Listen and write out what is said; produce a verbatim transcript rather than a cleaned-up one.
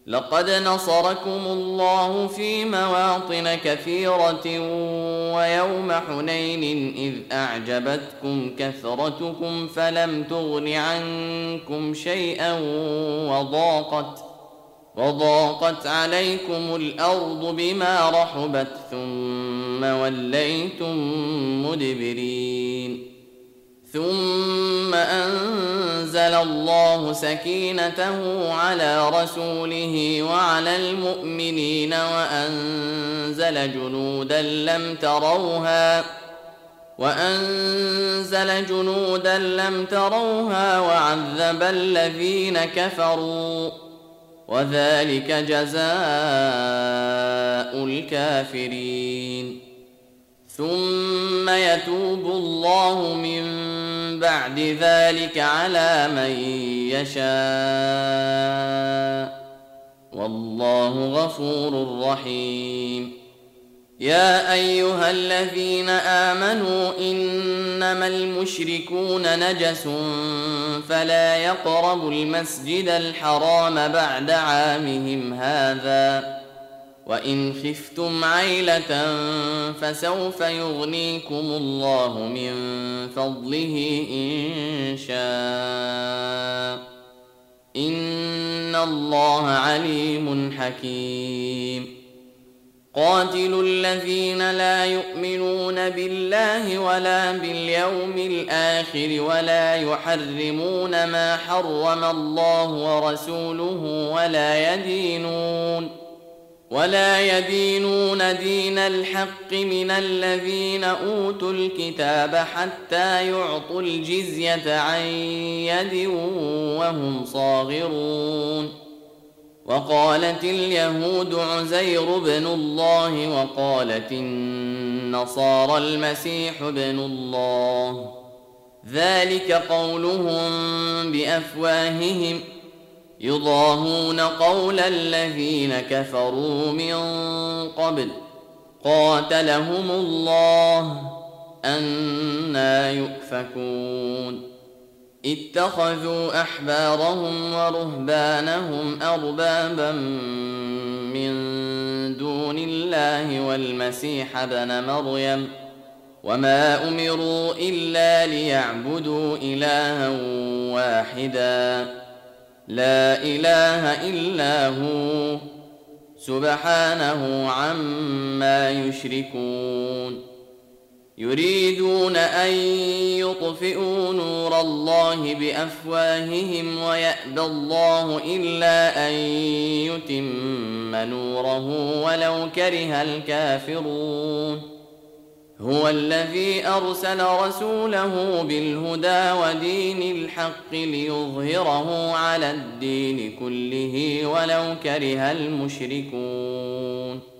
لقد نصركم الله في مواطن كثيرة ويوم حنين إذ أعجبتكم كثرتكم فلم تغن عنكم شيئا وضاقت وضاقت عليكم الأرض بما رحبت ثم وليتم مدبرين ثم أنزل الله سكينته على رسوله وعلى المؤمنين وأنزل جنودا لم تروها وأنزل جنودا لم تروها وعذب الذين كفروا وذلك جزاء الكافرين ثم يتوب الله من بعد ذلك على من يشاء والله غفور رحيم يا أيها الذين آمنوا إنما المشركون نجس فلا يقربوا المسجد الحرام بعد عامهم هذا وإن خفتم عيلة فسوف يغنيكم الله من فضله إن شاء إن الله عليم حكيم قاتلوا الذين لا يؤمنون بالله ولا باليوم الآخر ولا يحرمون ما حرم الله ورسوله ولا يدينون ولا يدينون دين الحق من الذين أوتوا الكتاب حتى يعطوا الجزية عن يد وهم صاغرون وقالت اليهود عزير بن الله وقالت النصارى المسيح ابن الله ذلك قولهم بأفواههم يضاهون قول الذين كفروا من قبل قاتلهم الله أنى يؤفكون اتخذوا أحبارهم ورهبانهم أربابا من دون الله والمسيح ابن مريم وما أمروا إلا ليعبدوا إلها واحدا لا إله إلا هو سبحانه عما يشركون يريدون أن يطفئوا نور الله بأفواههم ويأبى الله إلا أن يتم نوره ولو كره الكافرون هو الذي أرسل رسوله بالهدى ودين الحق ليظهره على الدين كله ولو كره المشركون